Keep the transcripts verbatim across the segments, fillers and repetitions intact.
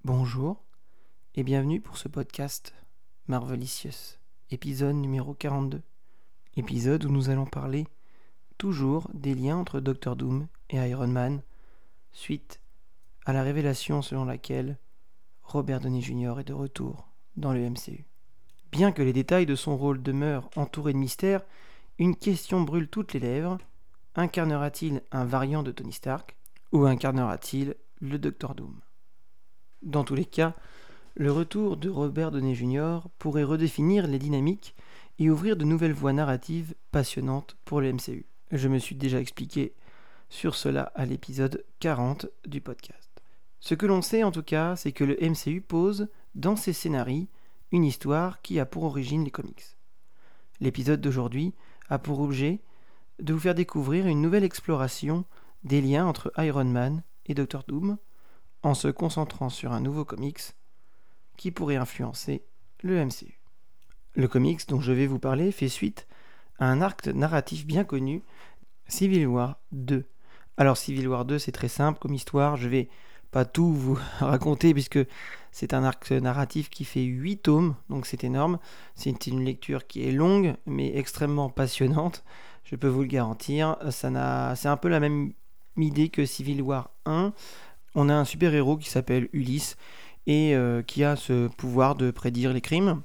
Bonjour et bienvenue pour ce podcast Marvelicious, épisode numéro quarante-deux. Épisode où nous allons parler toujours des liens entre Doctor Doom et Iron Man suite à la révélation selon laquelle Robert Downey junior est de retour dans le M C U. Bien que les détails de son rôle demeurent entourés de mystère, une question brûle toutes les lèvres. Incarnera-t-il un variant de Tony Stark ou incarnera-t-il le Doctor Doom ? Dans tous les cas, le retour de Robert Downey junior pourrait redéfinir les dynamiques et ouvrir de nouvelles voies narratives passionnantes pour le M C U. Je me suis déjà expliqué sur cela à l'épisode quarante du podcast. Ce que l'on sait en tout cas, c'est que le M C U pose dans ses scénarios une histoire qui a pour origine les comics. L'épisode d'aujourd'hui a pour objet de vous faire découvrir une nouvelle exploration des liens entre Iron Man et Doctor Doom, en se concentrant sur un nouveau comics qui pourrait influencer le M C U. Le comics dont je vais vous parler fait suite à un arc narratif bien connu, Civil War deux. Alors Civil War deux, c'est très simple comme histoire, je vais pas tout vous raconter puisque c'est un arc narratif qui fait huit tomes, donc c'est énorme. C'est une lecture qui est longue mais extrêmement passionnante, je peux vous le garantir. Ça n'a... C'est un peu la même idée que Civil War un. On a un super-héros qui s'appelle Ulysse et euh, qui a ce pouvoir de prédire les crimes.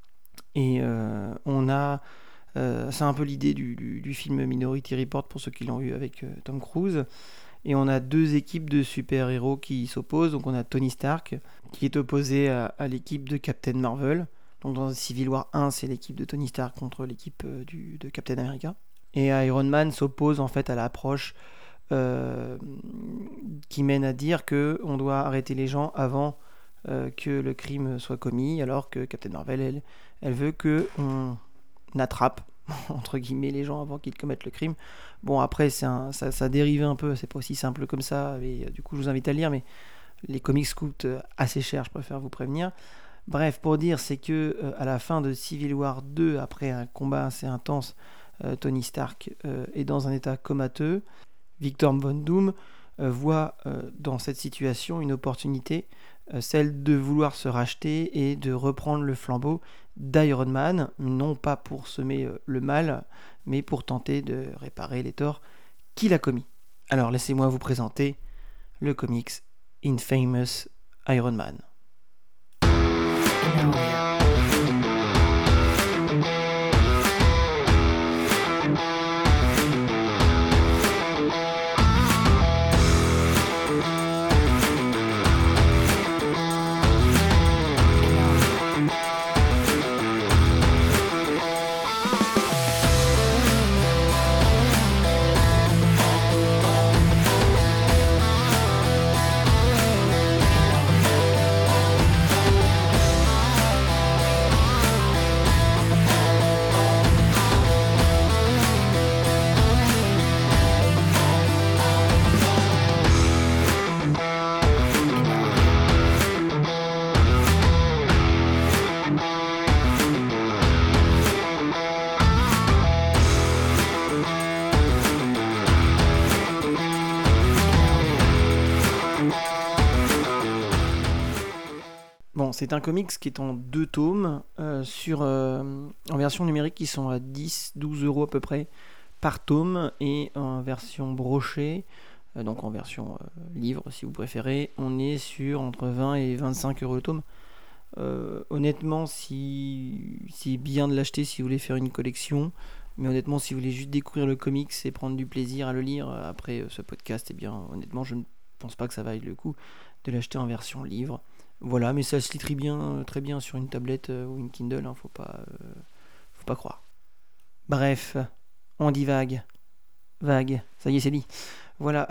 Et euh, on a... Euh, c'est un peu l'idée du, du, du film Minority Report pour ceux qui l'ont vu avec euh, Tom Cruise. Et on a deux équipes de super-héros qui s'opposent. Donc on a Tony Stark qui est opposé à, à l'équipe de Captain Marvel. Donc dans Civil War un, c'est l'équipe de Tony Stark contre l'équipe euh, du, de Captain America. Et Iron Man s'oppose en fait à l'approche Euh, qui mène à dire qu'on doit arrêter les gens avant euh, que le crime soit commis, alors que Captain Marvel, elle, elle veut qu'on attrape, entre guillemets, les gens avant qu'ils commettent le crime. Bon, après, c'est un, ça, ça dérive un peu, c'est pas aussi simple comme ça, et euh, du coup, je vous invite à lire, mais les comics coûtent assez cher, je préfère vous prévenir. Bref, pour dire, c'est que euh, à la fin de Civil War deux, après un combat assez intense, euh, Tony Stark euh, est dans un état comateux. Victor Von Doom euh, voit euh, dans cette situation une opportunité, euh, celle de vouloir se racheter et de reprendre le flambeau d'Iron Man, non pas pour semer euh, le mal, mais pour tenter de réparer les torts qu'il a commis. Alors laissez-moi vous présenter le comics Infamous Iron Man. Bon, c'est un comics qui est en deux tomes, euh, sur, euh, en version numérique qui sont à dix à douze euros à peu près par tome, et en version brochée, euh, donc en version euh, livre si vous préférez, on est sur entre vingt et vingt-cinq euros le tome. Euh, honnêtement, si, c'est bien de l'acheter si vous voulez faire une collection, mais honnêtement, si vous voulez juste découvrir le comics et prendre du plaisir à le lire après ce podcast, eh bien, honnêtement, je ne pense pas que ça vaille le coup de l'acheter en version livre. Voilà, mais ça se lit très bien, très bien sur une tablette euh, ou une Kindle, hein, faut pas, euh, faut pas croire. Bref, on dit vague, vague, ça y est, c'est dit. Voilà,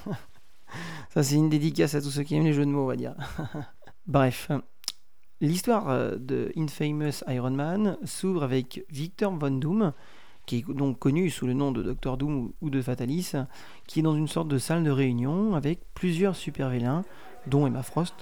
ça c'est une dédicace à tous ceux qui aiment les jeux de mots, on va dire. Bref, l'histoire de Infamous Iron Man s'ouvre avec Victor Von Doom, qui est donc connu sous le nom de Doctor Doom ou de Fatalis, qui est dans une sorte de salle de réunion avec plusieurs super-vilains, dont Emma Frost.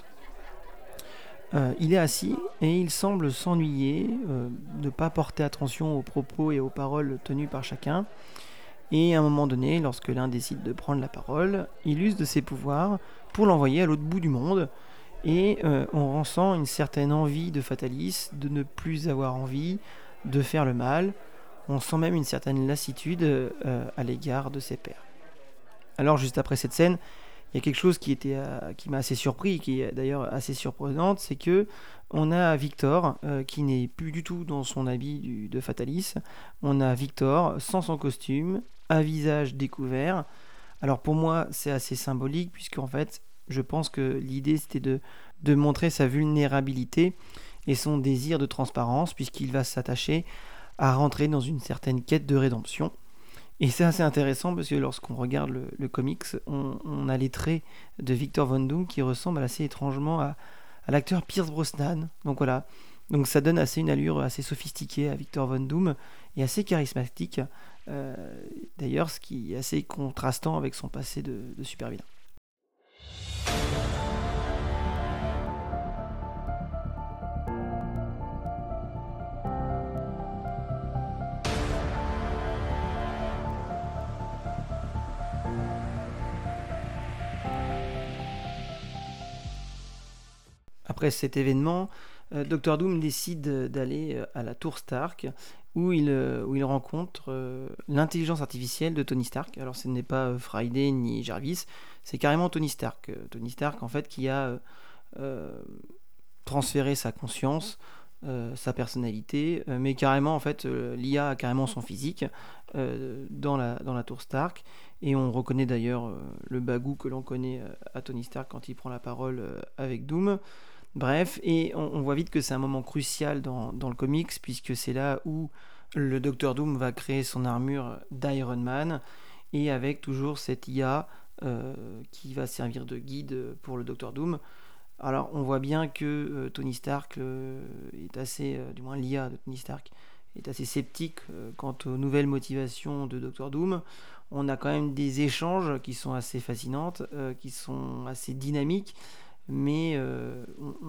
Euh, il est assis et il semble s'ennuyer, euh, ne pas porter attention aux propos et aux paroles tenues par chacun. Et à un moment donné, lorsque l'un décide de prendre la parole, il use de ses pouvoirs pour l'envoyer à l'autre bout du monde. Et euh, on ressent une certaine envie de Fatalis, de ne plus avoir envie de faire le mal. On sent même une certaine lassitude euh, à l'égard de ses pairs. Alors juste après cette scène, il y a quelque chose qui, était, euh, qui m'a assez surpris, qui est d'ailleurs assez surprenante, c'est que on a Victor euh, qui n'est plus du tout dans son habit du, de Fatalis. On a Victor sans son costume, à visage découvert. Alors pour moi, c'est assez symbolique, puisqu'en fait, je pense que l'idée c'était de, de montrer sa vulnérabilité et son désir de transparence, puisqu'il va s'attacher à rentrer dans une certaine quête de rédemption. Et c'est assez intéressant parce que lorsqu'on regarde le, le comics, on, on a les traits de Victor Von Doom qui ressemblent assez étrangement à, à l'acteur Pierce Brosnan. Donc voilà, donc ça donne assez une allure assez sophistiquée à Victor Von Doom et assez charismatique. Euh, d'ailleurs, ce qui est assez contrastant avec son passé de, de super vilain. Après cet événement, euh, docteur Doom décide d'aller euh, à la tour Stark où il, euh, où il rencontre euh, l'intelligence artificielle de Tony Stark. Alors ce n'est pas euh, Friday ni Jarvis, c'est carrément Tony Stark. Euh, Tony Stark en fait qui a euh, euh, transféré sa conscience, euh, sa personnalité, euh, mais carrément en fait euh, l'I A a carrément son physique euh, dans, la, dans la tour Stark. Et on reconnaît d'ailleurs euh, le bagou que l'on connaît euh, à Tony Stark quand il prend la parole euh, avec Doom. Bref, et on, on voit vite que c'est un moment crucial dans, dans le comics, puisque c'est là où le docteur Doom va créer son armure d'Iron Man, et avec toujours cette I A euh, qui va servir de guide pour le docteur Doom. Alors on voit bien que euh, Tony Stark euh, est assez, euh, du moins l'I A de Tony Stark, est assez sceptique euh, quant aux nouvelles motivations de docteur Doom. On a quand même des échanges qui sont assez fascinantes, euh, qui sont assez dynamiques, mais euh,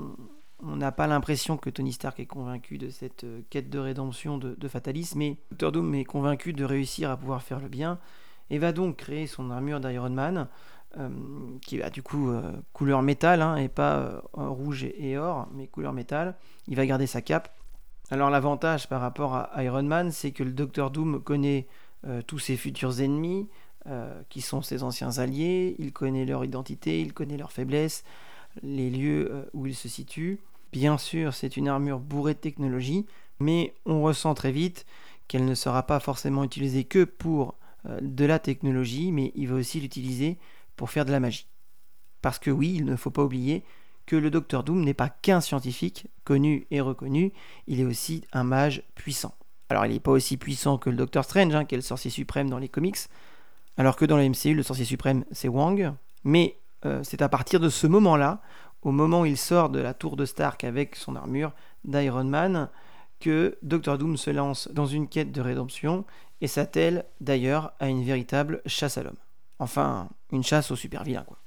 on n'a pas l'impression que Tony Stark est convaincu de cette euh, quête de rédemption de, de Fatalis, mais docteur Doom est convaincu de réussir à pouvoir faire le bien, et va donc créer son armure d'Iron Man, euh, qui a du coup euh, couleur métal, hein, et pas euh, rouge et, et or, mais couleur métal. Il va garder sa cape. Alors l'avantage par rapport à Iron Man, c'est que le docteur Doom connaît euh, tous ses futurs ennemis, euh, qui sont ses anciens alliés, il connaît leur identité, il connaît leurs faiblesses, les lieux où il se situe. Bien sûr, c'est une armure bourrée de technologie, mais on ressent très vite qu'elle ne sera pas forcément utilisée que pour euh, de la technologie, mais il va aussi l'utiliser pour faire de la magie. Parce que oui, il ne faut pas oublier que le docteur Doom n'est pas qu'un scientifique connu et reconnu, il est aussi un mage puissant. Alors il n'est pas aussi puissant que le docteur Strange, hein, qui est le sorcier suprême dans les comics, alors que dans le M C U, le sorcier suprême c'est Wong, mais Euh, c'est à partir de ce moment-là, au moment où il sort de la tour de Stark avec son armure d'Iron Man, que docteur Doom se lance dans une quête de rédemption et s'attelle d'ailleurs à une véritable chasse à l'homme. Enfin, une chasse aux super vilains, quoi.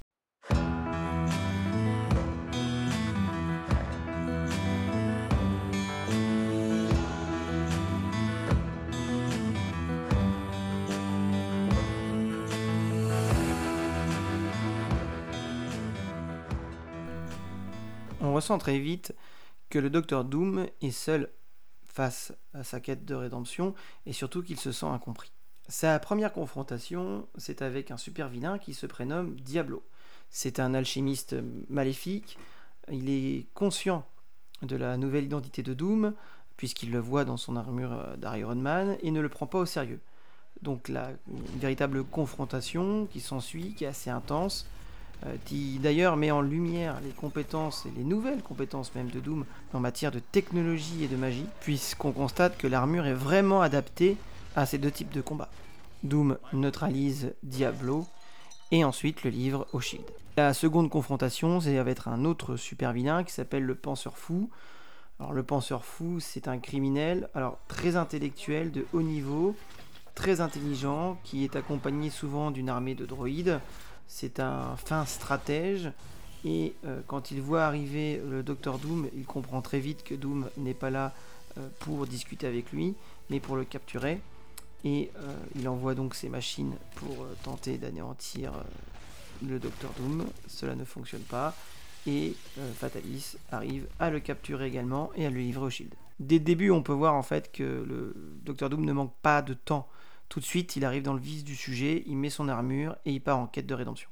On ressent très vite que le docteur Doom est seul face à sa quête de rédemption et surtout qu'il se sent incompris. Sa première confrontation, c'est avec un super vilain qui se prénomme Diablo. C'est un alchimiste maléfique, il est conscient de la nouvelle identité de Doom, puisqu'il le voit dans son armure d'Iron Man, et ne le prend pas au sérieux. Donc là, une véritable confrontation qui s'ensuit, qui est assez intense, qui d'ailleurs met en lumière les compétences et les nouvelles compétences même de Doom en matière de technologie et de magie, puisqu'on constate que l'armure est vraiment adaptée à ces deux types de combats. Doom neutralise Diablo et ensuite le livre au Shield. La seconde confrontation, ça va être un autre super vilain qui s'appelle le Penseur Fou. Alors le Penseur Fou, c'est un criminel, alors très intellectuel, de haut niveau, très intelligent, qui est accompagné souvent d'une armée de droïdes. C'est un fin stratège et euh, quand il voit arriver le docteur Doom, il comprend très vite que Doom n'est pas là euh, pour discuter avec lui, mais pour le capturer. Et euh, il envoie donc ses machines pour euh, tenter d'anéantir euh, le docteur Doom. Cela ne fonctionne pas. et euh, Fatalis arrive à le capturer également et à le livrer au Shield. Dès le début, on peut voir en fait que le Docteur Doom ne manque pas de temps. Tout de suite, il arrive dans le vif du sujet, il met son armure et il part en quête de rédemption.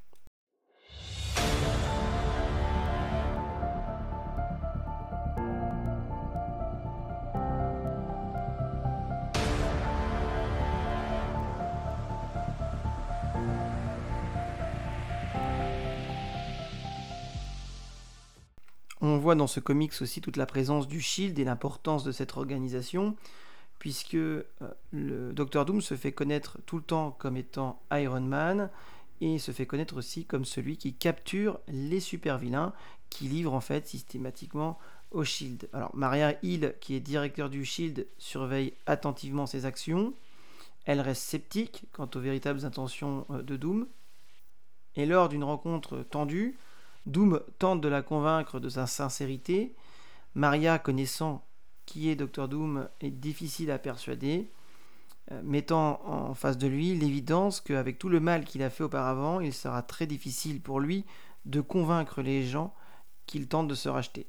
On voit dans ce comics aussi toute la présence du Shield et l'importance de cette organisation, puisque euh, le Docteur Doom se fait connaître tout le temps comme étant Iron Man, et se fait connaître aussi comme celui qui capture les super-vilains, qui livre en fait systématiquement au Shield. Alors Maria Hill, qui est directeur du Shield, surveille attentivement ses actions. Elle reste sceptique quant aux véritables intentions euh, de Doom, et lors d'une rencontre tendue, Doom tente de la convaincre de sa sincérité. Maria, connaissant qui est Docteur Doom, est difficile à persuader, euh, mettant en face de lui l'évidence qu'avec tout le mal qu'il a fait auparavant, il sera très difficile pour lui de convaincre les gens qu'il tente de se racheter.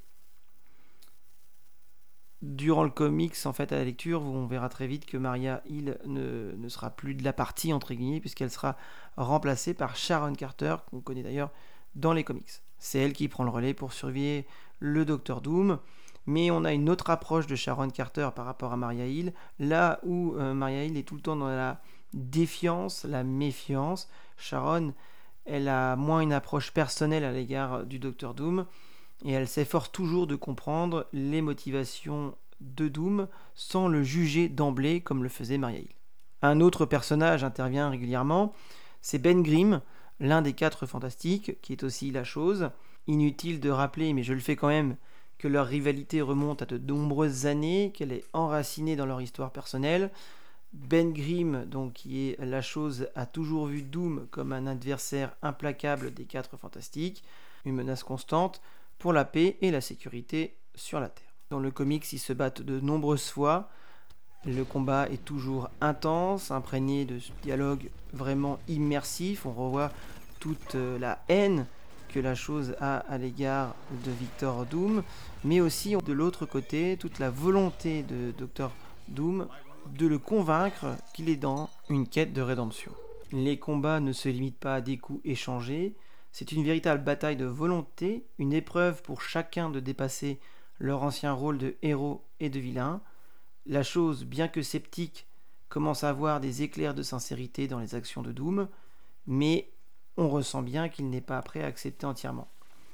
Durant le comics, en fait, à la lecture, on verra très vite que Maria Hill ne, ne sera plus de la partie, entre guillemets, puisqu'elle sera remplacée par Sharon Carter, qu'on connaît d'ailleurs dans les comics. C'est elle qui prend le relais pour surveiller le Docteur Doom, mais on a une autre approche de Sharon Carter par rapport à Maria Hill, là où euh, Maria Hill est tout le temps dans la défiance, la méfiance. Sharon, elle a moins une approche personnelle à l'égard du Docteur Doom, et elle s'efforce toujours de comprendre les motivations de Doom sans le juger d'emblée comme le faisait Maria Hill. Un autre personnage intervient régulièrement, c'est Ben Grimm, l'un des quatre fantastiques, qui est aussi la chose. Inutile de rappeler, mais je le fais quand même, que leur rivalité remonte à de nombreuses années, qu'elle est enracinée dans leur histoire personnelle. Ben Grimm, donc, qui est la chose, a toujours vu Doom comme un adversaire implacable des quatre fantastiques, une menace constante pour la paix et la sécurité sur la Terre. Dans le comics, ils se battent de nombreuses fois. Le combat est toujours intense, imprégné de dialogues vraiment immersifs. On revoit toute la haine que la chose a à l'égard de Victor Doom, mais aussi de l'autre côté, toute la volonté de Docteur Doom de le convaincre qu'il est dans une quête de rédemption. Les combats ne se limitent pas à des coups échangés, c'est une véritable bataille de volonté, une épreuve pour chacun de dépasser leur ancien rôle de héros et de vilain. La chose, bien que sceptique, commence à avoir des éclairs de sincérité dans les actions de Doom, mais on ressent bien qu'il n'est pas prêt à accepter entièrement.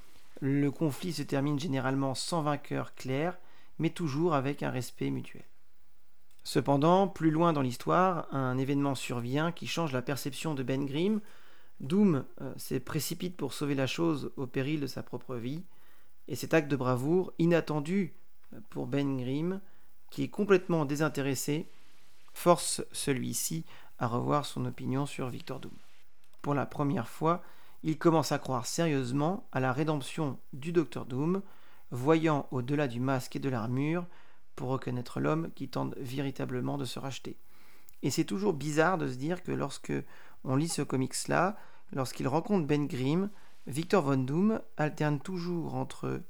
Le conflit se termine généralement sans vainqueur clair, mais toujours avec un respect mutuel. Cependant, plus loin dans l'histoire, un événement survient qui change la perception de Ben Grimm. Doom euh, se précipite pour sauver la chose au péril de sa propre vie, et cet acte de bravoure, inattendu pour Ben Grimm, qui est complètement désintéressé, force celui-ci à revoir son opinion sur Victor Doom. Pour la première fois, il commence à croire sérieusement à la rédemption du Docteur Doom, voyant au-delà du masque et de l'armure pour reconnaître l'homme qui tente véritablement de se racheter. Et c'est toujours bizarre de se dire que lorsque on lit ce comics-là, lorsqu'il rencontre Ben Grimm, Victor Von Doom alterne toujours entre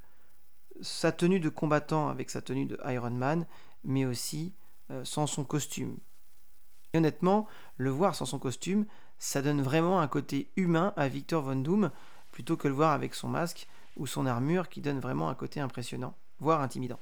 sa tenue de combattant avec sa tenue de Iron Man, mais aussi euh, sans son costume. Et honnêtement, le voir sans son costume, ça donne vraiment un côté humain à Victor Von Doom, plutôt que le voir avec son masque ou son armure qui donne vraiment un côté impressionnant, voire intimidant.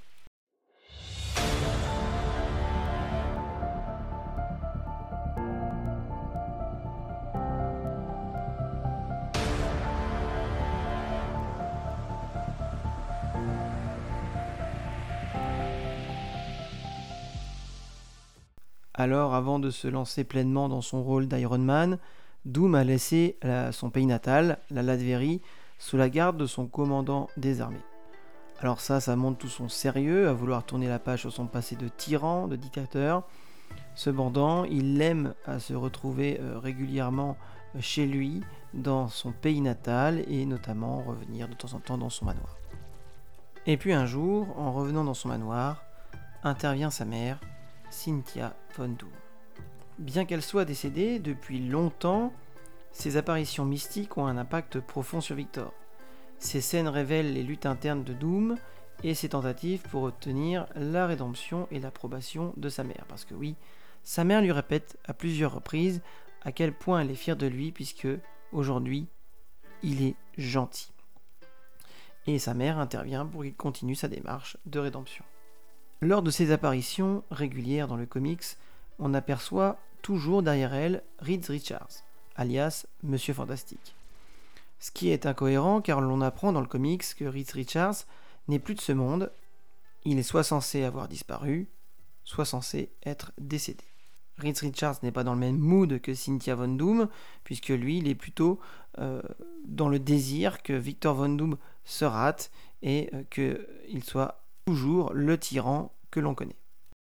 Alors, avant de se lancer pleinement dans son rôle d'Iron Man, Doom a laissé la, son pays natal, la Latvérie, sous la garde de son commandant des armées. Alors ça, ça montre tout son sérieux, à vouloir tourner la page sur son passé de tyran, de dictateur. Cependant, il aime à se retrouver euh, régulièrement chez lui, dans son pays natal, et notamment revenir de temps en temps dans son manoir. Et puis un jour, en revenant dans son manoir, intervient sa mère, Cynthia Von Doom. Bien qu'elle soit décédée depuis longtemps, ses apparitions mystiques ont un impact profond sur Victor. Ces scènes révèlent les luttes internes de Doom et ses tentatives pour obtenir la rédemption et l'approbation de sa mère. Parce que oui, sa mère lui répète à plusieurs reprises à quel point elle est fière de lui puisque aujourd'hui, il est gentil. Et sa mère intervient pour qu'il continue sa démarche de rédemption. Lors de ses apparitions régulières dans le comics, on aperçoit toujours derrière elle Reed Richards, alias Monsieur Fantastique. Ce qui est incohérent car l'on apprend dans le comics que Reed Richards n'est plus de ce monde, il est soit censé avoir disparu, soit censé être décédé. Reed Richards n'est pas dans le même mood que Cynthia Von Doom, puisque lui, il est plutôt euh, dans le désir que Victor Von Doom se rate et euh, qu'il soit toujours le tyran que l'on connaît.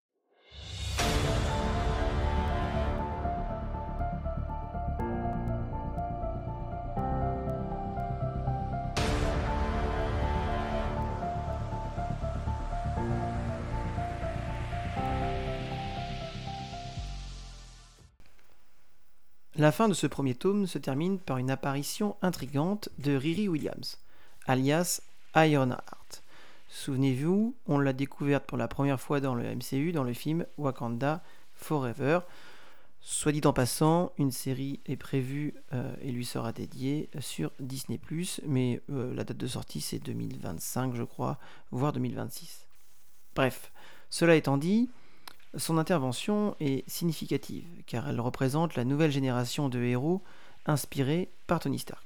La fin de ce premier tome se termine par une apparition intrigante de Riri Williams, alias Ironheart. Souvenez-vous, on l'a découverte pour la première fois dans le M C U dans le film Wakanda Forever. Soit dit en passant, une série est prévue euh, et lui sera dédiée sur Disney plus, mais euh, la date de sortie c'est deux mille vingt-cinq je crois, voire deux mille vingt-six. Bref, cela étant dit, son intervention est significative, car elle représente la nouvelle génération de héros inspirés par Tony Stark.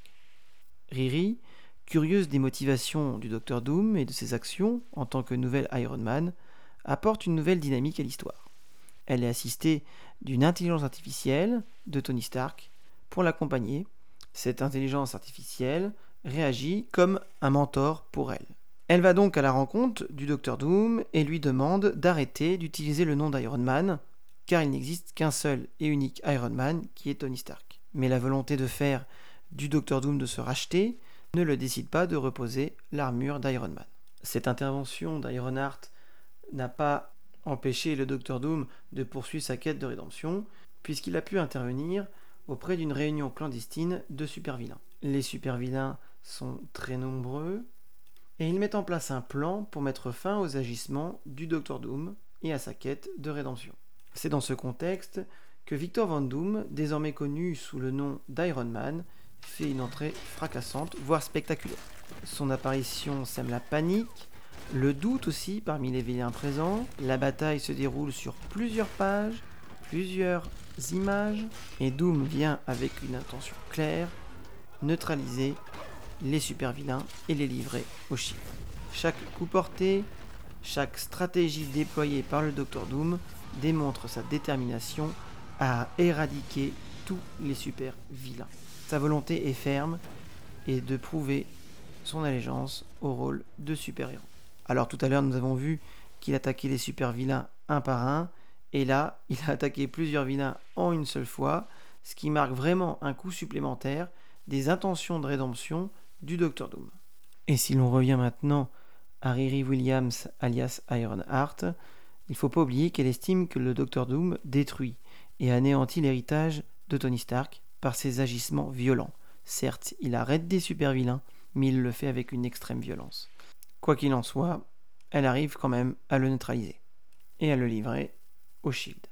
Riri, curieuse des motivations du Docteur Doom et de ses actions en tant que nouvelle Iron Man, apporte une nouvelle dynamique à l'histoire. Elle est assistée d'une intelligence artificielle de Tony Stark pour l'accompagner. Cette intelligence artificielle réagit comme un mentor pour elle. Elle va donc à la rencontre du Docteur Doom et lui demande d'arrêter d'utiliser le nom d'Iron Man, car il n'existe qu'un seul et unique Iron Man qui est Tony Stark. Mais la volonté de faire du Docteur Doom de se racheter ne le décide pas de reposer l'armure d'Iron Man. Cette intervention d'Ironheart n'a pas empêché le Docteur Doom de poursuivre sa quête de rédemption, puisqu'il a pu intervenir auprès d'une réunion clandestine de super-vilains. Les super-vilains sont très nombreux, et ils mettent en place un plan pour mettre fin aux agissements du Docteur Doom et à sa quête de rédemption. C'est dans ce contexte que Victor Von Doom, désormais connu sous le nom d'Iron Man, fait une entrée fracassante, voire spectaculaire. Son apparition sème la panique, le doute aussi parmi les vilains présents. La bataille se déroule sur plusieurs pages, plusieurs images, et Doom vient avec une intention claire, neutraliser les super-vilains et les livrer au Shield. Chaque coup porté, chaque stratégie déployée par le Docteur Doom démontre sa détermination à éradiquer tous les super-vilains. Sa volonté est ferme et de prouver son allégeance au rôle de super-héros. Alors tout à l'heure nous avons vu qu'il attaquait les super-vilains un par un, et là il a attaqué plusieurs vilains en une seule fois, ce qui marque vraiment un coup supplémentaire des intentions de rédemption du Docteur Doom. Et si l'on revient maintenant à Riri Williams alias Ironheart, il ne faut pas oublier qu'elle estime que le Docteur Doom détruit et anéantit l'héritage de Tony Stark par ses agissements violents. Certes, il arrête des super-vilains, mais il le fait avec une extrême violence. Quoi qu'il en soit, elle arrive quand même à le neutraliser et à le livrer au Shield.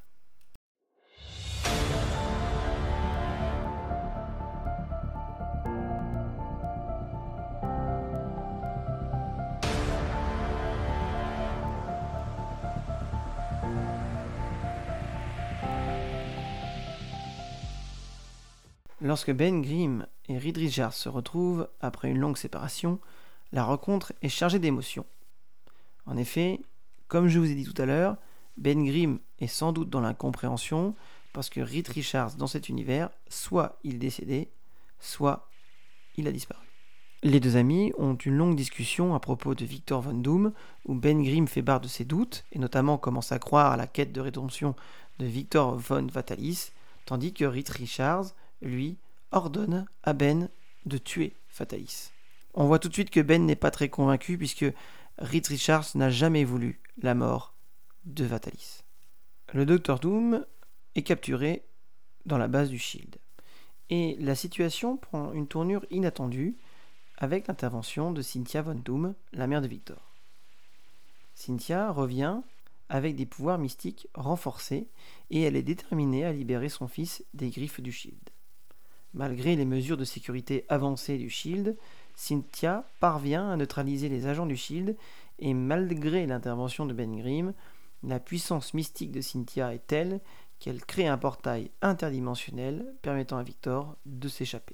Lorsque Ben Grimm et Reed Richards se retrouvent après une longue séparation, la rencontre est chargée d'émotions. En effet, comme je vous ai dit tout à l'heure, Ben Grimm est sans doute dans l'incompréhension parce que Reed Richards, dans cet univers, soit il est décédé, soit il a disparu. Les deux amis ont une longue discussion à propos de Victor Von Doom, où Ben Grimm fait part de ses doutes, et notamment commence à croire à la quête de rédemption de Victor Von Fatalis, tandis que Reed Richards, lui, ordonne à Ben de tuer Fatalis. On voit tout de suite que Ben n'est pas très convaincu puisque Reed Richards n'a jamais voulu la mort de Fatalis. Le Docteur Doom est capturé dans la base du Shield. Et la situation prend une tournure inattendue avec l'intervention de Cynthia Von Doom, la mère de Victor. Cynthia revient avec des pouvoirs mystiques renforcés et elle est déterminée à libérer son fils des griffes du Shield. Malgré les mesures de sécurité avancées du Shield, Cynthia parvient à neutraliser les agents du Shield et malgré l'intervention de Ben Grimm, la puissance mystique de Cynthia est telle qu'elle crée un portail interdimensionnel permettant à Victor de s'échapper.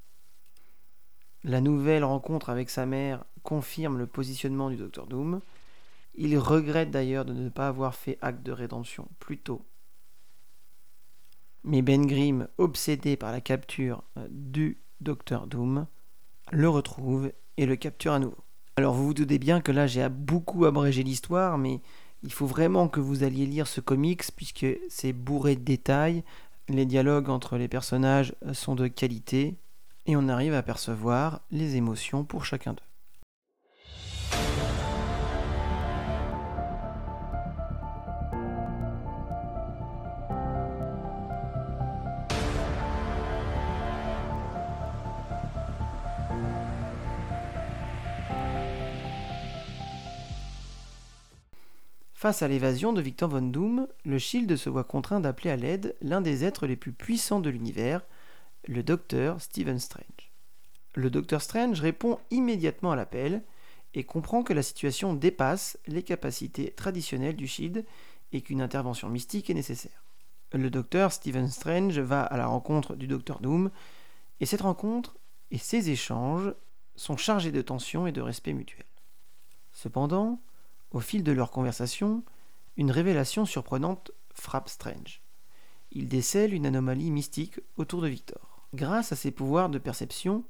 La nouvelle rencontre avec sa mère confirme le positionnement du Docteur Doom. Il regrette d'ailleurs de ne pas avoir fait acte de rédemption plus tôt. Mais Ben Grimm, obsédé par la capture du Docteur Doom, le retrouve et le capture à nouveau. Alors vous vous doutez bien que là j'ai beaucoup abrégé l'histoire, mais il faut vraiment que vous alliez lire ce comics puisque c'est bourré de détails, les dialogues entre les personnages sont de qualité et on arrive à percevoir les émotions pour chacun d'eux. Face à l'évasion de Victor Von Doom, le Shield se voit contraint d'appeler à l'aide l'un des êtres les plus puissants de l'univers, le Docteur Stephen Strange. Le Docteur Strange répond immédiatement à l'appel et comprend que la situation dépasse les capacités traditionnelles du Shield et qu'une intervention mystique est nécessaire. Le Docteur Stephen Strange va à la rencontre du Docteur Doom et cette rencontre et ces échanges sont chargés de tension et de respect mutuel. Cependant, au fil de leur conversation, une révélation surprenante frappe Strange. Il décèle une anomalie mystique autour de Victor. Grâce à ses pouvoirs de perception,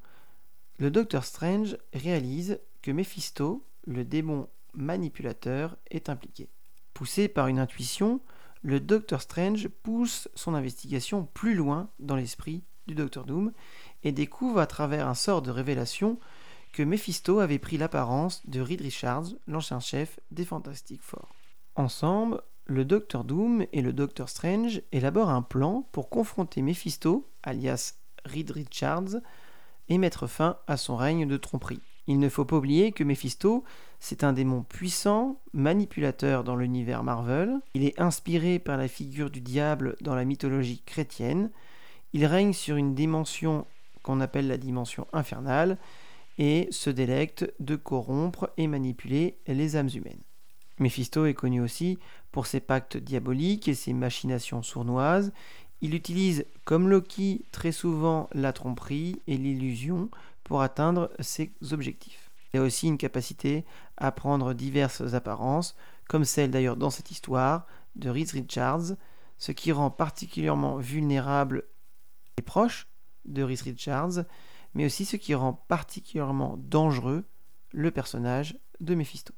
le Docteur Strange réalise que Mephisto, le démon manipulateur, est impliqué. Poussé par une intuition, le Docteur Strange pousse son investigation plus loin dans l'esprit du Docteur Doom et découvre à travers un sort de révélation que Mephisto avait pris l'apparence de Reed Richards, l'ancien chef des Fantastic Four. Ensemble, le Docteur Doom et le Docteur Strange élaborent un plan pour confronter Mephisto, alias Reed Richards, et mettre fin à son règne de tromperie. Il ne faut pas oublier que Mephisto, c'est un démon puissant, manipulateur dans l'univers Marvel. Il est inspiré par la figure du diable dans la mythologie chrétienne. Il règne sur une dimension qu'on appelle la dimension infernale, et se délecte de corrompre et manipuler les âmes humaines. Mephisto est connu aussi pour ses pactes diaboliques et ses machinations sournoises. Il utilise, comme Loki, très souvent la tromperie et l'illusion pour atteindre ses objectifs. Il a aussi une capacité à prendre diverses apparences, comme celle d'ailleurs dans cette histoire de Reed Richards, ce qui rend particulièrement vulnérable les proches de Reed Richards, mais aussi ce qui rend particulièrement dangereux le personnage de Mephisto.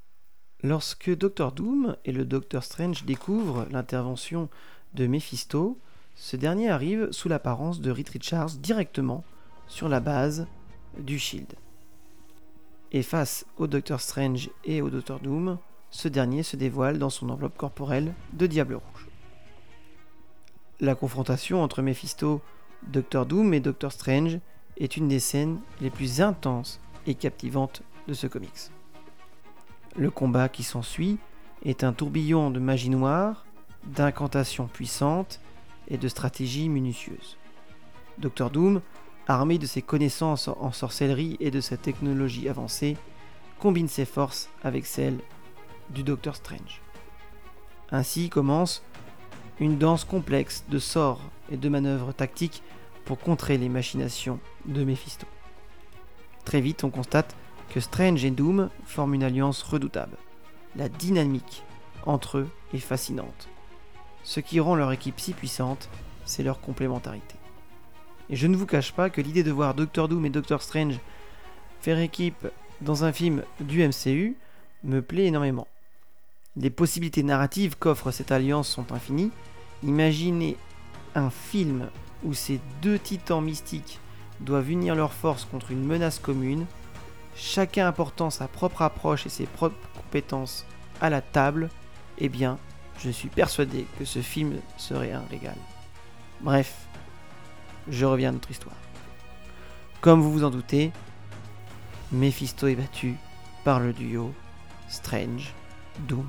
Lorsque Docteur Doom et le Docteur Strange découvrent l'intervention de Mephisto, ce dernier arrive sous l'apparence de Reed Richards directement sur la base du Shield. Et face au Docteur Strange et au Docteur Doom, ce dernier se dévoile dans son enveloppe corporelle de Diable Rouge. La confrontation entre Mephisto, Docteur Doom et Docteur Strange est une des scènes les plus intenses et captivantes de ce comics. Le combat qui s'ensuit est un tourbillon de magie noire, d'incantations puissantes et de stratégies minutieuses. Docteur Doom, armé de ses connaissances en sorcellerie et de sa technologie avancée, combine ses forces avec celles du Docteur Strange. Ainsi commence une danse complexe de sorts et de manœuvres tactiques pour contrer les machinations de Mephisto. Très vite, on constate que Strange et Doom forment une alliance redoutable. La dynamique entre eux est fascinante. Ce qui rend leur équipe si puissante, c'est leur complémentarité. Et je ne vous cache pas que l'idée de voir Docteur Doom et Docteur Strange faire équipe dans un film du M C U me plaît énormément. Les possibilités narratives qu'offre cette alliance sont infinies. Imaginez un film où ces deux titans mystiques doivent unir leurs forces contre une menace commune, chacun apportant sa propre approche et ses propres compétences à la table, eh bien, je suis persuadé que ce film serait un régal. Bref, je reviens à notre histoire. Comme vous vous en doutez, Mephisto est battu par le duo Strange-Doom.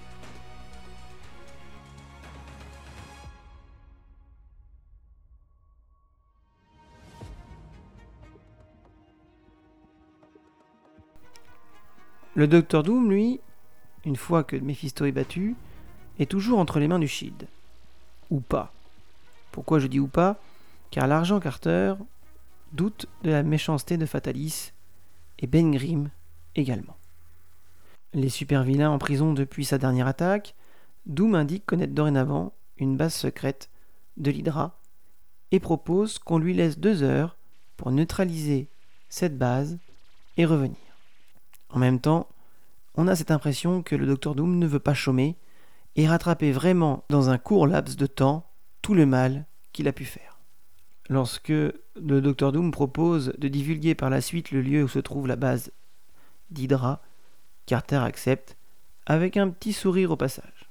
Le Docteur Doom, lui, une fois que Mephisto est battu, est toujours entre les mains du Shield. Ou pas. Pourquoi je dis ou pas ? Car l'Agent Carter doute de la méchanceté de Fatalis et Ben Grimm également. Les super-vilains en prison depuis sa dernière attaque, Doom indique connaître dorénavant une base secrète de l'Hydra et propose qu'on lui laisse deux heures pour neutraliser cette base et revenir. En même temps, on a cette impression que le Docteur Doom ne veut pas chômer et rattraper vraiment dans un court laps de temps tout le mal qu'il a pu faire. Lorsque le Docteur Doom propose de divulguer par la suite le lieu où se trouve la base d'Hydra, Carter accepte avec un petit sourire au passage.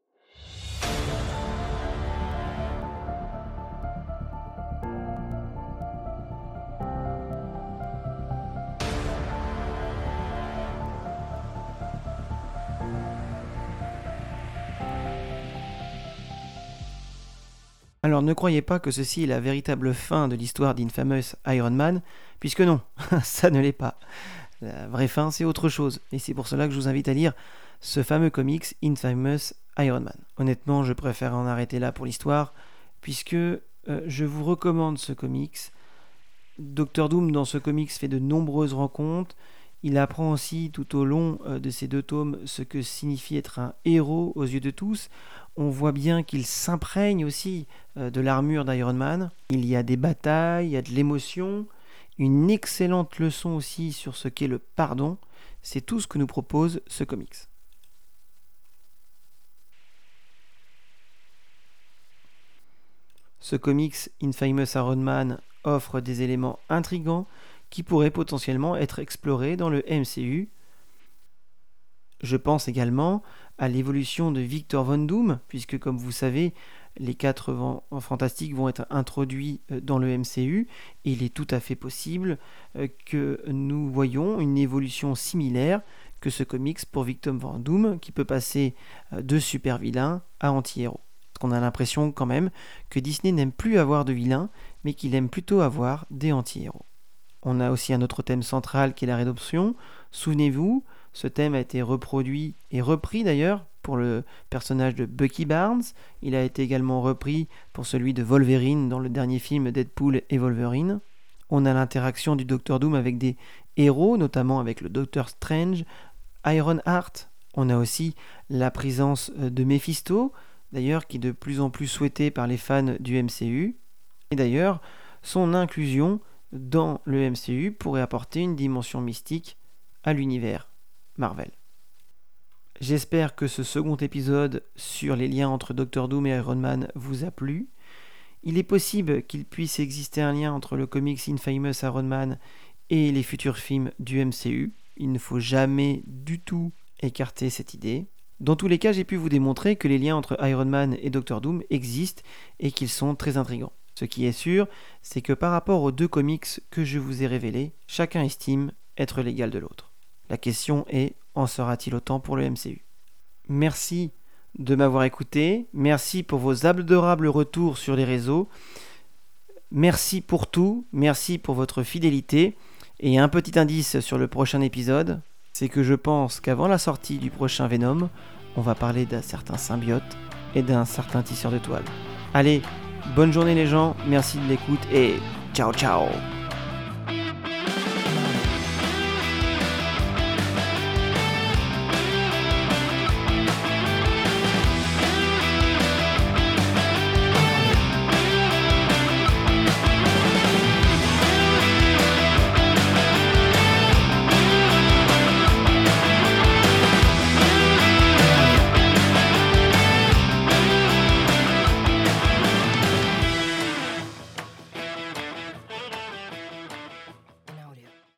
Alors ne croyez pas que ceci est la véritable fin de l'histoire d'Infamous Iron Man, puisque non, ça ne l'est pas. La vraie fin, c'est autre chose, et c'est pour cela que je vous invite à lire ce fameux comics Infamous Iron Man. Honnêtement, je préfère en arrêter là pour l'histoire, puisque euh, je vous recommande ce comics. Docteur Doom, dans ce comics, fait de nombreuses rencontres. Il apprend aussi tout au long euh, de ces deux tomes ce que signifie être un héros aux yeux de tous. On voit bien qu'il s'imprègne aussi euh, de l'armure d'Iron Man. Il y a des batailles, il y a de l'émotion, une excellente leçon aussi sur ce qu'est le pardon. C'est tout ce que nous propose ce comics. Ce comics Infamous Iron Man offre des éléments intrigants qui pourraient potentiellement être explorés dans le M C U. Je pense également à l'évolution de Victor Von Doom, puisque comme vous savez, les quatre vents fantastiques vont être introduits dans le M C U, et il est tout à fait possible que nous voyions une évolution similaire que ce comics pour Victor Von Doom, qui peut passer de super-vilain à anti-héros. Parce qu'on a l'impression quand même que Disney n'aime plus avoir de vilains, mais qu'il aime plutôt avoir des anti-héros. On a aussi un autre thème central qui est la rédemption. Souvenez-vous, ce thème a été reproduit et repris d'ailleurs pour le personnage de Bucky Barnes. Il a été également repris pour celui de Wolverine dans le dernier film Deadpool et Wolverine. On a l'interaction du Docteur Doom avec des héros, notamment avec le Docteur Strange, Ironheart. On a aussi la présence de Mephisto, d'ailleurs qui est de plus en plus souhaité par les fans du M C U. Et d'ailleurs, son inclusion dans le M C U pourrait apporter une dimension mystique à l'univers Marvel. J'espère que ce second épisode sur les liens entre Docteur Doom et Iron Man vous a plu. Il est possible qu'il puisse exister un lien entre le comics Infamous Iron Man et les futurs films du M C U. Il ne faut jamais du tout écarter cette idée. Dans tous les cas, j'ai pu vous démontrer que les liens entre Iron Man et Docteur Doom existent et qu'ils sont très intrigants. Ce qui est sûr, c'est que par rapport aux deux comics que je vous ai révélés, chacun estime être l'égal de l'autre. La question est, en sera-t-il autant pour le M C U ? Merci de m'avoir écouté, merci pour vos adorables retours sur les réseaux, merci pour tout, merci pour votre fidélité, et un petit indice sur le prochain épisode, c'est que je pense qu'avant la sortie du prochain Venom, on va parler d'un certain symbiote et d'un certain tisseur de toile. Allez, bonne journée les gens, merci de l'écoute et ciao ciao.